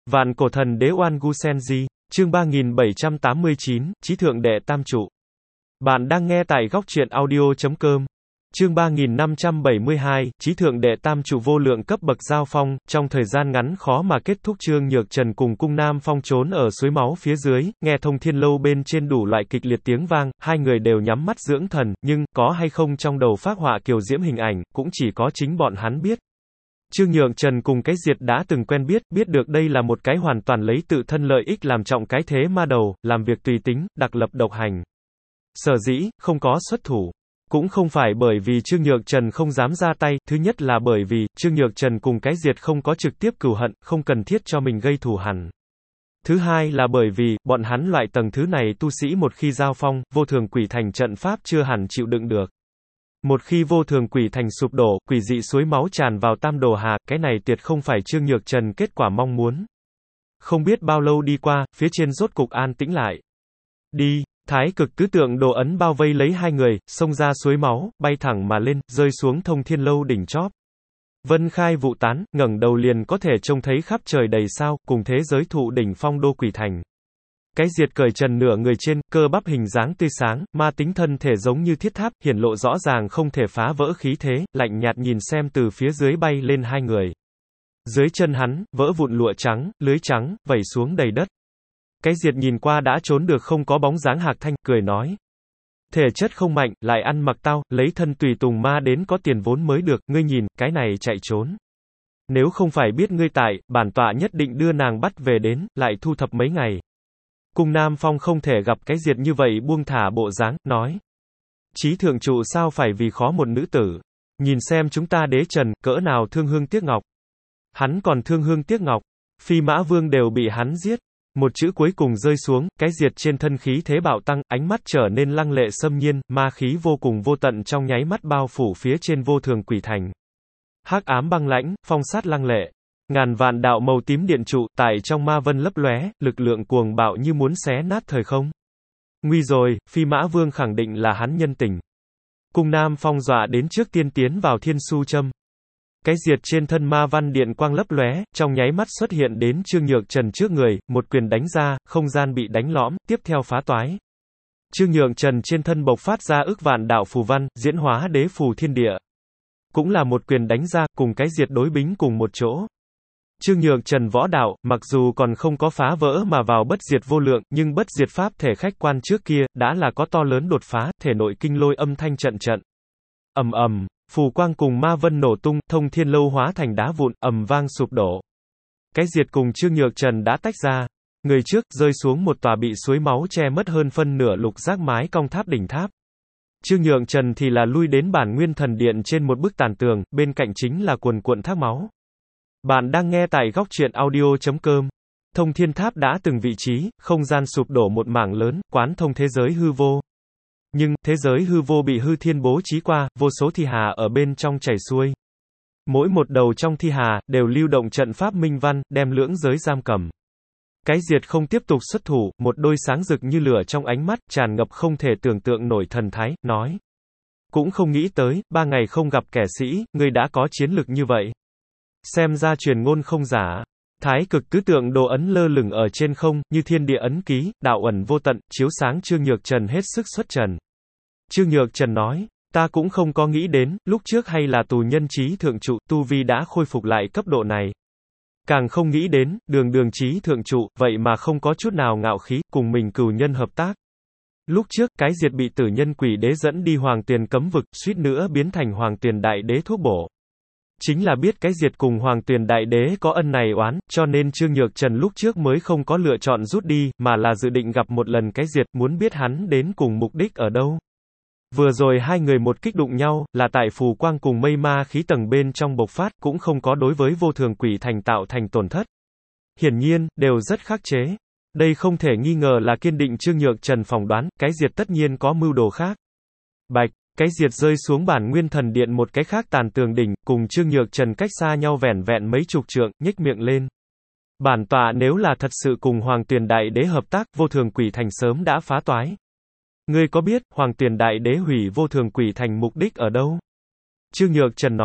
Vạn cổ thần đế Oan Gu Senji, chương 3789, Chí thượng đệ tam trụ. Bạn đang nghe tại góc truyện audio.com. Chương 3572, Chí thượng đệ tam trụ vô lượng cấp bậc giao phong, trong thời gian ngắn khó mà kết thúc. Trương Nhược Trần cùng Cung Nam Phong trốn ở suối máu phía dưới, nghe Thông Thiên Lâu bên trên đủ loại kịch liệt tiếng vang, hai người đều nhắm mắt dưỡng thần, nhưng, có hay không trong đầu phác họa kiều diễm hình ảnh, cũng chỉ có chính bọn hắn biết. Trương Nhược Trần cùng cái Diệt đã từng quen biết được đây là một cái hoàn toàn lấy tự thân lợi ích làm trọng cái thế ma đầu, làm việc tùy tính, đặc lập độc hành. Sở dĩ, không có xuất thủ. Cũng không phải bởi vì Trương Nhược Trần không dám ra tay, thứ nhất là bởi vì, Trương Nhược Trần cùng cái Diệt không có trực tiếp cừu hận, không cần thiết cho mình gây thù hằn. Thứ hai là bởi vì, bọn hắn loại tầng thứ này tu sĩ một khi giao phong, vô thường quỷ thành trận pháp chưa hẳn chịu đựng được. Một khi vô thường quỷ thành sụp đổ, quỷ dị suối máu tràn vào Tam Đồ Hà, cái này tuyệt không phải Trương Nhược Trần kết quả mong muốn. Không biết bao lâu đi qua, phía trên rốt cục an tĩnh lại. Đi, Thái Cực tứ tượng đồ ấn bao vây lấy hai người, xông ra suối máu, bay thẳng mà lên, rơi xuống Thông Thiên Lâu đỉnh chóp. Vân khai vụ tán, ngẩng đầu liền có thể trông thấy khắp trời đầy sao, cùng thế giới thụ đỉnh phong đô quỷ thành. Cái Diệt cởi trần nửa người trên, cơ bắp hình dáng tươi sáng, ma tính thân thể giống như thiết tháp, hiển lộ rõ ràng không thể phá vỡ khí thế, lạnh nhạt nhìn xem từ phía dưới bay lên hai người. Dưới chân hắn, vỡ vụn lụa trắng, lưới trắng, vẩy xuống đầy đất. Cái Diệt nhìn qua đã trốn được không có bóng dáng Hạc Thanh, cười nói. Thể chất không mạnh, lại ăn mặc tao, lấy thân tùy tùng ma đến có tiền vốn mới được, ngươi nhìn, cái này chạy trốn. Nếu không phải biết ngươi tại, bản tọa nhất định đưa nàng bắt về đến, lại thu thập mấy ngày. Cung Nam Phong không thể gặp cái Diệt như vậy buông thả bộ dáng, nói. Chí thượng trụ sao phải vì khó một nữ tử. Nhìn xem chúng ta đế trần, cỡ nào thương hương tiếc ngọc. Hắn còn thương hương tiếc ngọc. Phi Mã Vương đều bị hắn giết. Một chữ cuối cùng rơi xuống, cái Diệt trên thân khí thế bạo tăng, ánh mắt trở nên lăng lệ xâm nhiên, ma khí vô cùng vô tận trong nháy mắt bao phủ phía trên vô thường quỷ thành. Hắc ám băng lãnh, phong sát lăng lệ. Ngàn vạn đạo màu tím điện trụ, tại trong ma vân lấp lóe, lực lượng cuồng bạo như muốn xé nát thời không. Nguy rồi, Phi Mã Vương khẳng định là hắn nhân tình. Cung Nam Phong dọa đến trước tiên tiến vào thiên su châm. Cái Diệt trên thân ma văn điện quang lấp lóe, trong nháy mắt xuất hiện đến Trương Nhược Trần trước người, một quyền đánh ra, không gian bị đánh lõm, tiếp theo phá toái. Trương Nhược Trần trên thân bộc phát ra ức vạn đạo phù văn, diễn hóa đế phù thiên địa. Cũng là một quyền đánh ra, cùng cái Diệt đối bính cùng một chỗ. Trương Nhược Trần võ đạo, mặc dù còn không có phá vỡ mà vào bất diệt vô lượng, nhưng bất diệt pháp thể khách quan trước kia, đã là có to lớn đột phá, thể nội kinh lôi âm thanh trận trận. Ầm ầm, phù quang cùng ma vân nổ tung, Thông Thiên Lâu hóa thành đá vụn, ầm vang sụp đổ. Cái Diệt cùng Trương Nhược Trần đã tách ra. Người trước, rơi xuống một tòa bị suối máu che mất hơn phân nửa lục giác mái cong tháp đỉnh tháp. Trương Nhược Trần thì là lui đến bản nguyên thần điện trên một bức tàn tường, bên cạnh chính là cuồn cuộn thác máu. Bạn đang nghe tại góc truyện audio.com. Thông Thiên Tháp đã từng vị trí, không gian sụp đổ một mảng lớn, quán thông thế giới hư vô. Nhưng, thế giới hư vô bị hư thiên bố trí qua, vô số thi hà ở bên trong chảy xuôi. Mỗi một đầu trong thi hà, đều lưu động trận pháp minh văn, đem lưỡng giới giam cầm. Cái Diệt không tiếp tục xuất thủ, một đôi sáng rực như lửa trong ánh mắt, tràn ngập không thể tưởng tượng nổi thần thái, nói. Cũng không nghĩ tới, 3 ngày không gặp kẻ sĩ, ngươi đã có chiến lực như vậy. Xem ra truyền ngôn không giả. Thái Cực tứ tượng đồ ấn lơ lửng ở trên không, như thiên địa ấn ký, đạo ẩn vô tận, chiếu sáng Trương Nhược Trần hết sức xuất trần. Trương Nhược Trần nói, ta cũng không có nghĩ đến, lúc trước hay là tù nhân chí thượng trụ, tu vi đã khôi phục lại cấp độ này. Càng không nghĩ đến, đường chí thượng trụ, vậy mà không có chút nào ngạo khí, cùng mình cừu nhân hợp tác. Lúc trước, cái Diệt bị tử nhân quỷ đế dẫn đi Hoàng Tuyền cấm vực, suýt nữa biến thành Hoàng Tuyền đại đế thuốc bổ. Chính là biết cái Diệt cùng Hoàng Tuyền đại đế có ân này oán, cho nên Trương Nhược Trần lúc trước mới không có lựa chọn rút đi, mà là dự định gặp một lần cái Diệt, muốn biết hắn đến cùng mục đích ở đâu. Vừa rồi hai người một kích đụng nhau, là tại phù quang cùng mây ma khí tầng bên trong bộc phát, cũng không có đối với vô thường quỷ thành tạo thành tổn thất. Hiển nhiên, đều rất khắc chế. Đây không thể nghi ngờ là kiên định Trương Nhược Trần phỏng đoán, cái Diệt tất nhiên có mưu đồ khác. Bạch, cái Diệt rơi xuống bản nguyên thần điện một cái khác tàn tường đỉnh, cùng Trương Nhược Trần cách xa nhau vẻn vẹn mấy chục trượng, nhếch miệng lên. Bản tọa nếu là thật sự cùng Hoàng Tuyền đại đế hợp tác, vô thường quỷ thành sớm đã phá toái. Ngươi có biết, Hoàng Tuyền đại đế hủy vô thường quỷ thành mục đích ở đâu? Trương Nhược Trần nói,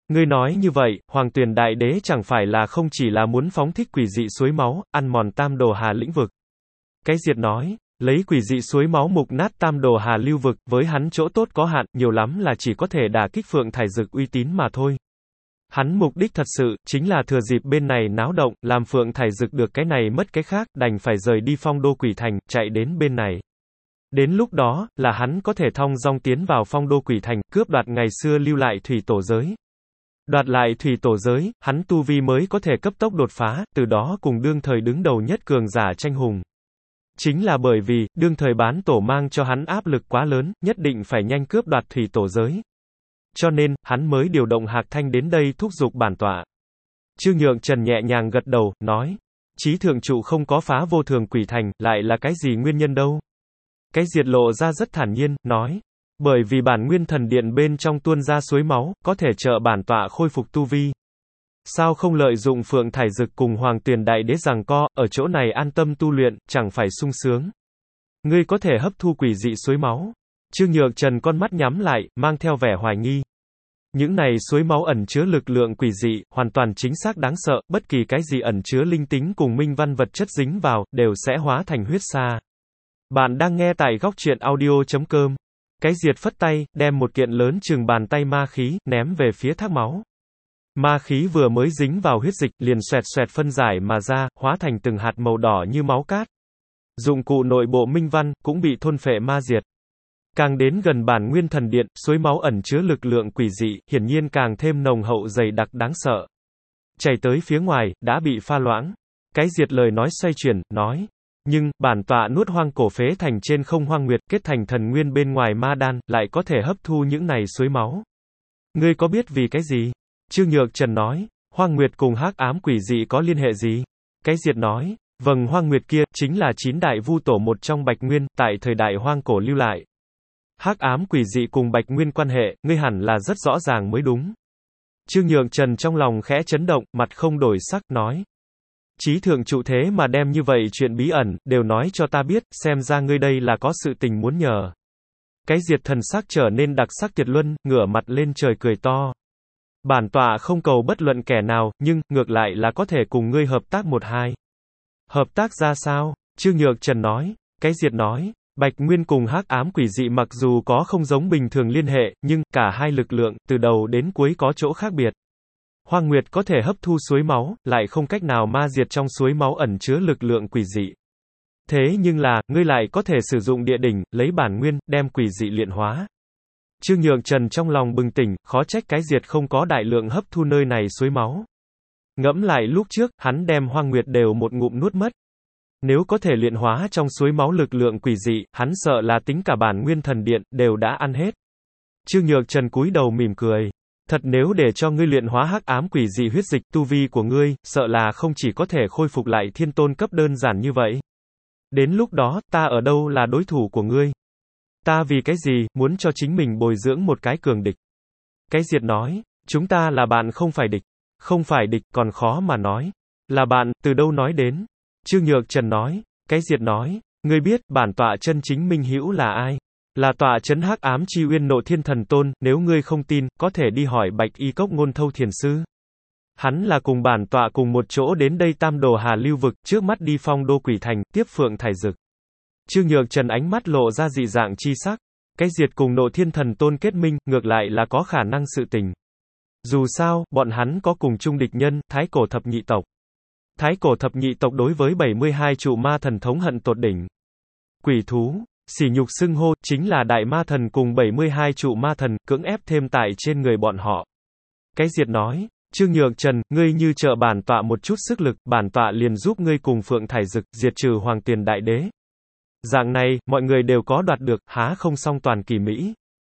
Ngươi nói như vậy, Hoàng Tuyền Đại Đế chẳng phải là không chỉ là muốn phóng thích quỷ dị suối máu, ăn mòn Tam Đồ Hà lĩnh vực. Cái Diệt nói, lấy quỷ dị suối máu mục nát Tam Đồ Hà lưu vực, với hắn chỗ tốt có hạn, nhiều lắm là chỉ có thể đả kích Phượng Thải Dực uy tín mà thôi. Hắn mục đích thật sự, chính là thừa dịp bên này náo động, làm Phượng Thải Dực được cái này mất cái khác, đành phải rời đi Phong Đô Quỷ Thành, chạy đến bên này. Đến lúc đó, là hắn có thể thong dong tiến vào Phong Đô Quỷ Thành, cướp đoạt ngày xưa lưu lại thủy tổ giới. Đoạt lại thủy tổ giới, hắn tu vi mới có thể cấp tốc đột phá, từ đó cùng đương thời đứng đầu nhất cường giả tranh hùng. Chính là bởi vì, đương thời bán tổ mang cho hắn áp lực quá lớn, nhất định phải nhanh cướp đoạt thủy tổ giới. Cho nên, hắn mới điều động Hạc Thanh đến đây thúc giục bản tọa. Trương Nhượng Trần nhẹ nhàng gật đầu, nói. Chí thượng trụ không có phá vô thường quỷ thành, lại là cái gì nguyên nhân đâu? Cái Diệt lộ ra rất thản nhiên, nói. Bởi vì bản nguyên thần điện bên trong tuôn ra suối máu, có thể trợ bản tọa khôi phục tu vi. Sao không lợi dụng Phượng Thải Dực cùng Hoàng Tuyền Đại Đế giằng co, ở chỗ này an tâm tu luyện, chẳng phải sung sướng. Ngươi có thể hấp thu quỷ dị suối máu. Trương Nhược Trần con mắt nhắm lại, mang theo vẻ hoài nghi. Những này suối máu ẩn chứa lực lượng quỷ dị, hoàn toàn chính xác đáng sợ, bất kỳ cái gì ẩn chứa linh tính cùng minh văn vật chất dính vào, đều sẽ hóa thành huyết sa. Bạn đang nghe tại góc truyện audio.com. Cái Diệt phất tay, đem một kiện lớn chừng bàn tay ma khí, ném về phía thác máu. Ma khí vừa mới dính vào huyết dịch, liền xoẹt xoẹt phân giải mà ra, hóa thành từng hạt màu đỏ như máu cát. Dụng cụ nội bộ minh văn, cũng bị thôn phệ ma diệt. Càng đến gần bản nguyên thần điện, suối máu ẩn chứa lực lượng quỷ dị, hiển nhiên càng thêm nồng hậu dày đặc đáng sợ. Chảy tới phía ngoài, đã bị pha loãng. Cái Diệt lời nói xoay chuyển, nói. Nhưng, bản tọa nuốt hoang cổ phế thành trên không hoang nguyệt, kết thành thần nguyên bên ngoài ma đan, lại có thể hấp thu những này suối máu. Ngươi có biết vì cái gì? Trương Nhược Trần nói, hoang nguyệt cùng hắc ám quỷ dị có liên hệ gì? Cái Diệt nói, vầng hoang nguyệt kia, chính là 9 đại vu tổ một trong Bạch Nguyên, tại thời đại hoang cổ lưu lại. Hắc ám quỷ dị cùng Bạch Nguyên quan hệ, ngươi hẳn là rất rõ ràng mới đúng. Trương Nhược Trần trong lòng khẽ chấn động, mặt không đổi sắc, nói. Chí thượng trụ thế mà đem như vậy chuyện bí ẩn, đều nói cho ta biết, xem ra ngươi đây là có sự tình muốn nhờ. Cái Diệt thần sắc trở nên đặc sắc tuyệt luân, ngửa mặt lên trời cười to. Bản tọa không cầu bất luận kẻ nào, nhưng, ngược lại là có thể cùng ngươi hợp tác một hai. Hợp tác ra sao? Trương Nhược Trần nói. Cái Diệt nói. Bạch Nguyên cùng hắc ám quỷ dị mặc dù có không giống bình thường liên hệ, nhưng, cả hai lực lượng, từ đầu đến cuối có chỗ khác biệt. Hoang Nguyệt có thể hấp thu suối máu, lại không cách nào ma diệt trong suối máu ẩn chứa lực lượng quỷ dị. Thế nhưng là, ngươi lại có thể sử dụng địa đỉnh, lấy bản nguyên, đem quỷ dị luyện hóa. Trương Nhượng Trần trong lòng bừng tỉnh, khó trách cái Diệt không có đại lượng hấp thu nơi này suối máu. Ngẫm lại lúc trước, hắn đem Hoang Nguyệt đều một ngụm nuốt mất. Nếu có thể luyện hóa trong suối máu lực lượng quỷ dị, hắn sợ là tính cả bản nguyên thần điện, đều đã ăn hết. Trương Nhược Trần cúi đầu mỉm cười. Thật nếu để cho ngươi luyện hóa hắc ám quỷ dị huyết dịch, tu vi của ngươi, sợ là không chỉ có thể khôi phục lại thiên tôn cấp đơn giản như vậy. Đến lúc đó, ta ở đâu là đối thủ của ngươi? Ta vì cái gì, muốn cho chính mình bồi dưỡng một cái cường địch? Cái Diệt nói, chúng ta là bạn không phải địch. Không phải địch, còn khó mà nói. Là bạn, từ đâu nói đến? Trương Nhược Trần nói, cái Diệt nói, ngươi biết, bản tọa chân chính minh hữu là ai? Là tọa trấn hắc ám chi uyên Nộ Thiên Thần Tôn, nếu ngươi không tin, có thể đi hỏi Bạch Y Cốc Ngôn Thâu Thiền Sư. Hắn là cùng bản tọa cùng một chỗ đến đây Tam Đồ Hà lưu vực, trước mắt đi Phong Đô Quỷ Thành, tiếp Phượng Thải Dực. Trương Nhược Trần ánh mắt lộ ra dị dạng chi sắc. Cái Diệt cùng Nộ Thiên Thần Tôn kết minh, ngược lại là có khả năng sự tình. Dù sao, bọn hắn có cùng chung địch nhân, Thái Cổ Thập Nhị Tộc. Thái Cổ Thập Nhị Tộc đối với 72 trụ ma thần thống hận tột đỉnh. Quỷ thú, sỉ nhục xưng hô, chính là đại ma thần cùng 72 trụ ma thần, cưỡng ép thêm tại trên người bọn họ. Cái Diệt nói, Trương Nhược Trần, ngươi như trợ bản tọa một chút sức lực, bản tọa liền giúp ngươi cùng Phượng Thải Dực, diệt trừ Hoàng Tuyền Đại Đế. Dạng này, mọi người đều có đoạt được, há không song toàn kỳ mỹ.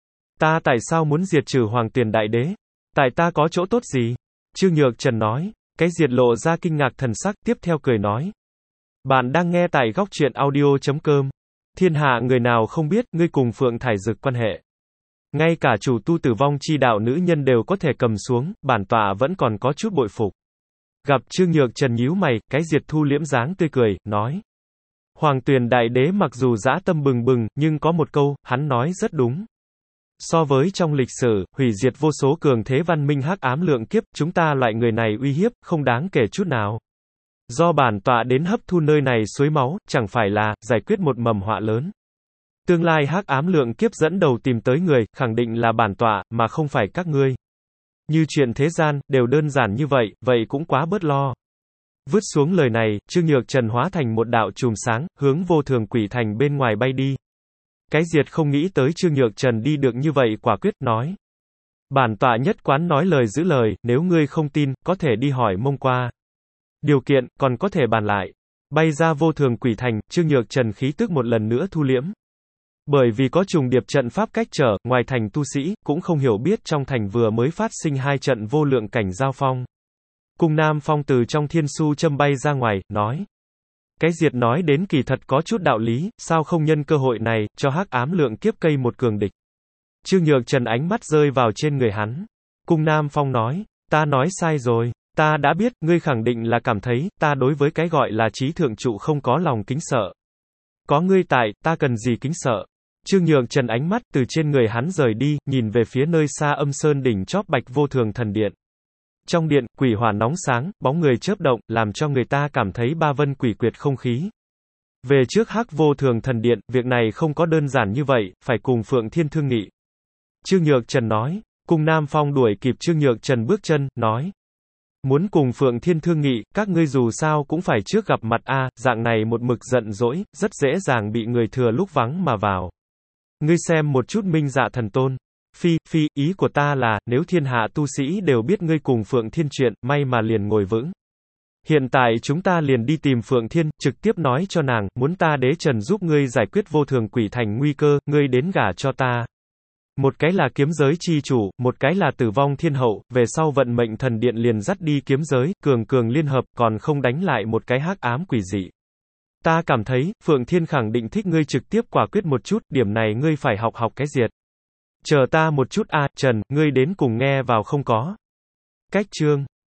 Ta tại sao muốn diệt trừ Hoàng Tuyền Đại Đế? Tại ta có chỗ tốt gì? Trương Nhược Trần nói. Cái Diệt lộ ra kinh ngạc thần sắc, tiếp theo cười nói. Bạn đang nghe tại góc truyện audio.com. Thiên hạ người nào không biết, ngươi cùng Phượng Thải Dực quan hệ. Ngay cả chủ tu tử vong chi đạo nữ nhân đều có thể cầm xuống, bản tọa vẫn còn có chút bội phục. Gặp Trương Nhược Trần nhíu mày, cái Diệt thu liễm dáng tươi cười, nói. Hoàng Tuyền Đại Đế mặc dù dã tâm bừng bừng, nhưng có một câu, hắn nói rất đúng. So với trong lịch sử, hủy diệt vô số cường thế văn minh hắc ám lượng kiếp, chúng ta loại người này uy hiếp, không đáng kể chút nào. Do bản tọa đến hấp thu nơi này suối máu, chẳng phải là, giải quyết một mầm họa lớn. Tương lai hắc ám lượng kiếp dẫn đầu tìm tới người, khẳng định là bản tọa, mà không phải các ngươi. Như chuyện thế gian, đều đơn giản như vậy cũng quá bớt lo. Vứt xuống lời này, Trương Nhược Trần hóa thành một đạo chùm sáng, hướng vô thường quỷ thành bên ngoài bay đi. Cái diệt không nghĩ tới Trương Nhược Trần đi được như vậy quả quyết, nói. Bản tọa nhất quán nói lời giữ lời, nếu ngươi không tin, có thể đi hỏi Mông Qua. Điều kiện, còn có thể bàn lại. Bay ra vô thường quỷ thành, Trương Nhược Trần khí tức một lần nữa thu liễm. Bởi vì có trùng điệp trận pháp cách trở, ngoài thành tu sĩ, cũng không hiểu biết trong thành vừa mới phát sinh 2 trận vô lượng cảnh giao phong. Cung Nam Phong từ trong thiên su châm bay ra ngoài, nói. Cái diệt nói đến kỳ thật có chút đạo lý, sao không nhân cơ hội này, cho hắc ám lượng kiếp cây một cường địch. Trương Nhược Trần ánh mắt rơi vào trên người hắn. Cung Nam Phong nói, ta nói sai rồi, ta đã biết, ngươi khẳng định là cảm thấy, ta đối với cái gọi là trí thượng trụ không có lòng kính sợ. Có ngươi tại, ta cần gì kính sợ. Trương Nhược Trần ánh mắt từ trên người hắn rời đi, nhìn về phía nơi xa Âm Sơn đỉnh chóp Bạch Vô Thường Thần Điện. Trong điện, quỷ hỏa nóng sáng, bóng người chớp động, làm cho người ta cảm thấy ba vân quỷ quyệt không khí. Về trước Hắc Vô Thường Thần Điện, việc này không có đơn giản như vậy, phải cùng Phượng Thiên thương nghị. Trương Nhược Trần nói. Cung Nam Phong đuổi kịp Trương Nhược Trần bước chân, nói. Muốn cùng Phượng Thiên thương nghị, các ngươi dù sao cũng phải trước gặp mặt a, dạng này một mực giận dỗi, rất dễ dàng bị người thừa lúc vắng mà vào. Ngươi xem một chút Minh Dạ Thần Tôn. Phi, ý của ta là, nếu thiên hạ tu sĩ đều biết ngươi cùng Phượng Thiên chuyện, may mà liền ngồi vững. Hiện tại chúng ta liền đi tìm Phượng Thiên, trực tiếp nói cho nàng, muốn ta Đế Trần giúp ngươi giải quyết vô thường quỷ thành nguy cơ, ngươi đến gả cho ta. Một cái là kiếm giới chi chủ, một cái là tử vong thiên hậu, về sau vận mệnh thần điện liền dắt đi kiếm giới, cường liên hợp, còn không đánh lại một cái hắc ám quỷ dị. Ta cảm thấy, Phượng Thiên khẳng định thích ngươi trực tiếp quả quyết một chút, điểm này ngươi phải học cái diệt. Chờ ta một chút a, Trần, ngươi đến cùng nghe vào không có. Cách chương